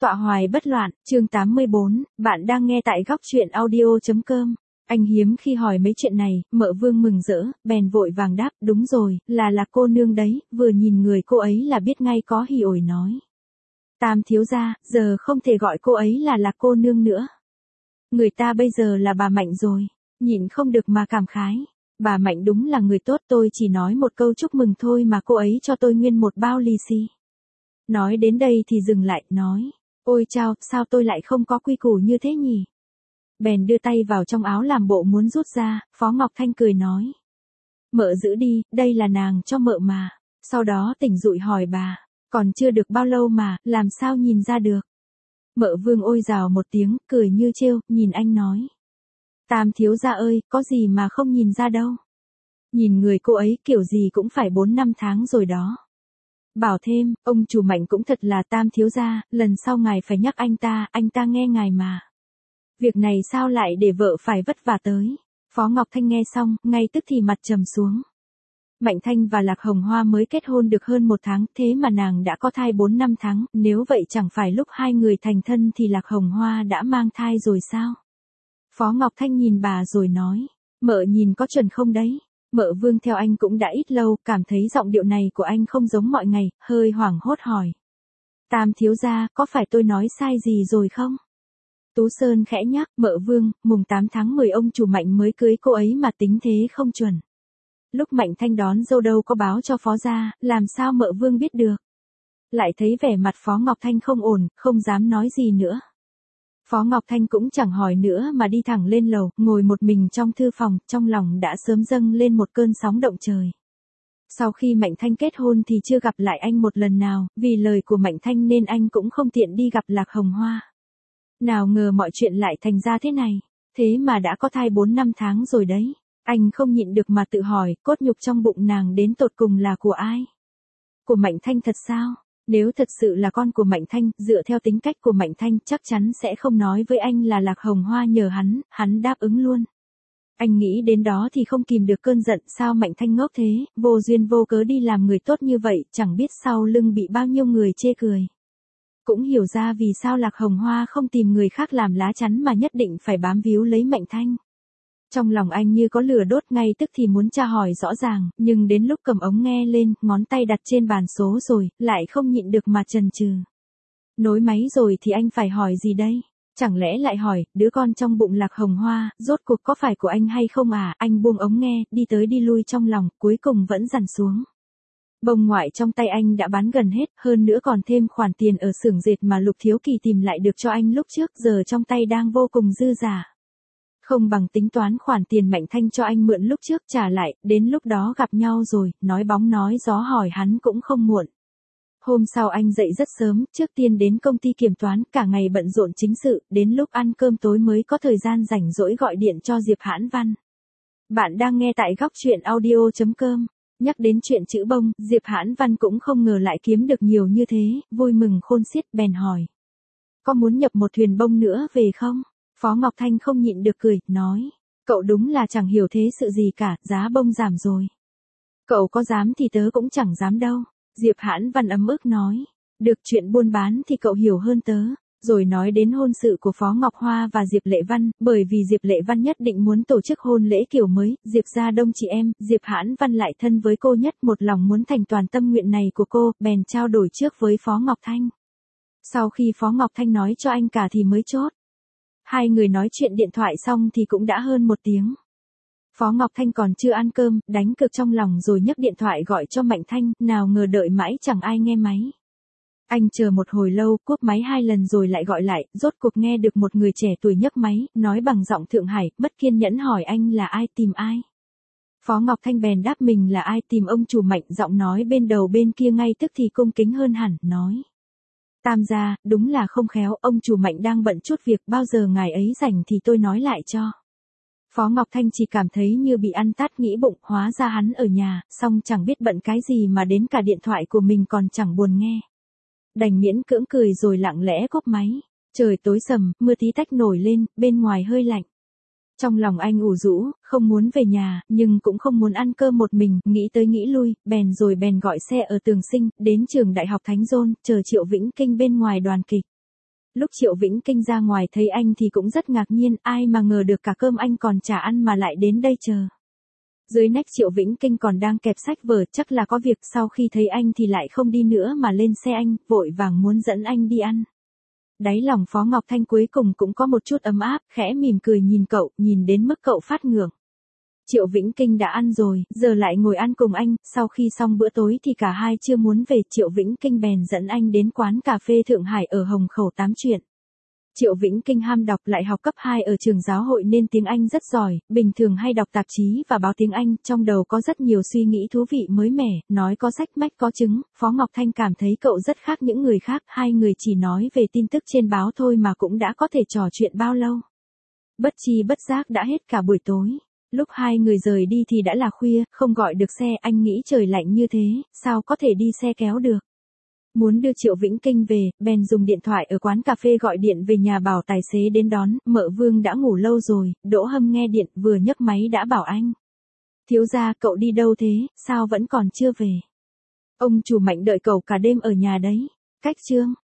Tọa hoài bất loạn, chương 84, bạn đang nghe tại góc truyện audio.com. Anh hiếm khi hỏi mấy chuyện này, Mợ Vương mừng rỡ, bèn vội vàng đáp, đúng rồi, là cô nương đấy, vừa nhìn người cô ấy là biết ngay có hỉ ổi nói. Tam thiếu gia, giờ không thể gọi cô ấy là cô nương nữa. Người ta bây giờ là bà Mạnh rồi, nhịn không được mà cảm khái. Bà Mạnh đúng là người tốt, tôi chỉ nói một câu chúc mừng thôi mà cô ấy cho tôi nguyên một bao lì xì. Nói đến đây thì dừng lại, nói. Ôi chao, sao tôi lại không có quy củ như thế nhỉ? Bèn đưa tay vào trong áo làm bộ muốn rút ra, Phó Ngọc Thanh cười nói. Mợ giữ đi, đây là nàng cho mợ mà. Sau đó tỉnh dụi hỏi bà, còn chưa được bao lâu mà, làm sao nhìn ra được? Mợ Vương ôi rào một tiếng, cười như trêu, nhìn anh nói. Tam thiếu gia ơi, có gì mà không nhìn ra đâu. Nhìn người cô ấy kiểu gì cũng phải 4-5 tháng rồi đó. Bảo thêm, ông chủ Mạnh cũng thật là tam thiếu gia, lần sau ngài phải nhắc anh ta nghe ngài mà. Việc này sao lại để vợ phải vất vả tới. Phó Ngọc Thanh nghe xong, ngay tức thì mặt trầm xuống. Mạnh Thanh và Lạc Hồng Hoa mới kết hôn được hơn 1 tháng, thế mà nàng đã có thai 4-5 tháng, nếu vậy chẳng phải lúc hai người thành thân thì Lạc Hồng Hoa đã mang thai rồi sao? Phó Ngọc Thanh nhìn bà rồi nói, mợ nhìn có chuẩn không đấy? Mợ Vương theo anh cũng đã ít lâu, cảm thấy giọng điệu này của anh không giống mọi ngày, hơi hoảng hốt hỏi. Tam thiếu gia, có phải tôi nói sai gì rồi không? Tú Sơn khẽ nhắc, Mợ Vương, mùng 8 tháng 10 ông chủ Mạnh mới cưới cô ấy mà tính thế không chuẩn. Lúc Mạnh Thanh đón dâu đâu có báo cho Phó gia, làm sao Mợ Vương biết được? Lại thấy vẻ mặt Phó Ngọc Thanh không ổn, không dám nói gì nữa. Phó Ngọc Thanh cũng chẳng hỏi nữa mà đi thẳng lên lầu, ngồi một mình trong thư phòng, trong lòng đã sớm dâng lên một cơn sóng động trời. Sau khi Mạnh Thanh kết hôn thì chưa gặp lại anh một lần nào, vì lời của Mạnh Thanh nên anh cũng không tiện đi gặp Lạc Hồng Hoa. Nào ngờ mọi chuyện lại thành ra thế này, thế mà đã có thai 4-5 tháng rồi đấy. Anh không nhịn được mà tự hỏi, cốt nhục trong bụng nàng đến tột cùng là của ai? Của Mạnh Thanh thật sao? Nếu thật sự là con của Mạnh Thanh, dựa theo tính cách của Mạnh Thanh chắc chắn sẽ không nói với anh là Lạc Hồng Hoa nhờ hắn đáp ứng luôn. Anh nghĩ đến đó thì không kìm được cơn giận, sao Mạnh Thanh ngốc thế, vô duyên vô cớ đi làm người tốt như vậy, chẳng biết sau lưng bị bao nhiêu người chê cười. Cũng hiểu ra vì sao Lạc Hồng Hoa không tìm người khác làm lá chắn mà nhất định phải bám víu lấy Mạnh Thanh. Trong lòng anh như có lửa đốt, ngay tức thì muốn tra hỏi rõ ràng, nhưng đến lúc cầm ống nghe lên, ngón tay đặt trên bàn số rồi, lại không nhịn được mà chần chừ. Nối máy rồi thì anh phải hỏi gì đây? Chẳng lẽ lại hỏi, đứa con trong bụng Lạc Hồng Hoa, rốt cuộc có phải của anh hay không à? Anh buông ống nghe, đi tới đi lui trong lòng, cuối cùng vẫn dằn xuống. Bông ngoại trong tay anh đã bán gần hết, hơn nữa còn thêm khoản tiền ở xưởng dệt mà Lục Thiếu Kỳ tìm lại được cho anh lúc trước, giờ trong tay đang vô cùng dư giả. Không bằng tính toán khoản tiền Mạnh Thanh cho anh mượn lúc trước trả lại, đến lúc đó gặp nhau rồi, nói bóng nói gió hỏi hắn cũng không muộn. Hôm sau anh dậy rất sớm, trước tiên đến công ty kiểm toán, cả ngày bận rộn chính sự, đến lúc ăn cơm tối mới có thời gian rảnh rỗi gọi điện cho Diệp Hãn Văn. Bạn đang nghe tại góc truyện audio.com. Nhắc đến chuyện chữ bông, Diệp Hãn Văn cũng không ngờ lại kiếm được nhiều như thế, vui mừng khôn xiết, bèn hỏi. Có muốn nhập một thuyền bông nữa về không? Phó Ngọc Thanh không nhịn được cười, nói. Cậu đúng là chẳng hiểu thế sự gì cả, giá bông giảm rồi. Cậu có dám thì tớ cũng chẳng dám đâu. Diệp Hãn Văn ấm ức nói. Được, chuyện buôn bán thì cậu hiểu hơn tớ. Rồi nói đến hôn sự của Phó Ngọc Hoa và Diệp Lệ Văn, bởi vì Diệp Lệ Văn nhất định muốn tổ chức hôn lễ kiểu mới, Diệp gia đông chị em, Diệp Hãn Văn lại thân với cô nhất, một lòng muốn thành toàn tâm nguyện này của cô, bèn trao đổi trước với Phó Ngọc Thanh. Sau khi Phó Ngọc Thanh nói cho anh cả thì mới chốt. Hai người nói chuyện điện thoại xong thì cũng đã hơn 1 tiếng. Phó Ngọc Thanh còn chưa ăn cơm, đánh cực trong lòng rồi nhấc điện thoại gọi cho Mạnh Thanh, nào ngờ đợi mãi chẳng ai nghe máy. Anh chờ một hồi lâu, cúp máy 2 lần rồi lại gọi lại, rốt cuộc nghe được một người trẻ tuổi nhấc máy, nói bằng giọng Thượng Hải, mất kiên nhẫn hỏi anh là ai, tìm ai. Phó Ngọc Thanh bèn đáp mình là ai, tìm ông chủ Mạnh, giọng nói bên đầu bên kia ngay tức thì cung kính hơn hẳn, nói. Tam gia, đúng là không khéo, ông chủ Mạnh đang bận chút việc, bao giờ ngài ấy rảnh thì tôi nói lại cho. Phó Ngọc Thanh chỉ cảm thấy như bị ăn tát, nghĩ bụng, hóa ra hắn ở nhà, xong chẳng biết bận cái gì mà đến cả điện thoại của mình còn chẳng buồn nghe. Đành miễn cưỡng cười rồi lặng lẽ cúp máy. Trời tối sầm, mưa tí tách nổi lên, bên ngoài hơi lạnh. Trong lòng anh ủ rũ, không muốn về nhà, nhưng cũng không muốn ăn cơm một mình, nghĩ tới nghĩ lui, bèn gọi xe ở Tường Sinh, đến trường Đại học Thánh Dôn, chờ Triệu Vĩnh Kinh bên ngoài đoàn kịch. Lúc Triệu Vĩnh Kinh ra ngoài thấy anh thì cũng rất ngạc nhiên, ai mà ngờ được cả cơm anh còn chả ăn mà lại đến đây chờ. Dưới nách Triệu Vĩnh Kinh còn đang kẹp sách vở, chắc là có việc, sau khi thấy anh thì lại không đi nữa mà lên xe anh, vội vàng muốn dẫn anh đi ăn. Đáy lòng Phó Ngọc Thanh cuối cùng cũng có một chút ấm áp, khẽ mỉm cười nhìn cậu, nhìn đến mức cậu phát ngượng. Triệu Vĩnh Kinh đã ăn rồi, giờ lại ngồi ăn cùng anh, sau khi xong bữa tối thì cả hai chưa muốn về, Triệu Vĩnh Kinh bèn dẫn anh đến quán cà phê Thượng Hải ở Hồng Khẩu tám chuyện. Triệu Vĩnh Kinh ham đọc, lại học cấp 2 ở trường giáo hội nên tiếng Anh rất giỏi, bình thường hay đọc tạp chí và báo tiếng Anh, trong đầu có rất nhiều suy nghĩ thú vị mới mẻ, nói có sách mách có chứng, Phó Ngọc Thanh cảm thấy cậu rất khác những người khác, hai người chỉ nói về tin tức trên báo thôi mà cũng đã có thể trò chuyện bao lâu. Bất chi bất giác đã hết cả buổi tối. Lúc hai người rời đi thì đã là khuya, không gọi được xe, anh nghĩ trời lạnh như thế, sao có thể đi xe kéo được. Muốn đưa Triệu Vĩnh Kinh về, bèn dùng điện thoại ở quán cà phê gọi điện về nhà bảo tài xế đến đón, Mợ Vương đã ngủ lâu rồi, Đỗ Hâm nghe điện vừa nhấc máy đã bảo anh. Thiếu gia, cậu đi đâu thế, sao vẫn còn chưa về? Ông chủ Mạnh đợi cậu cả đêm ở nhà đấy. Cách chương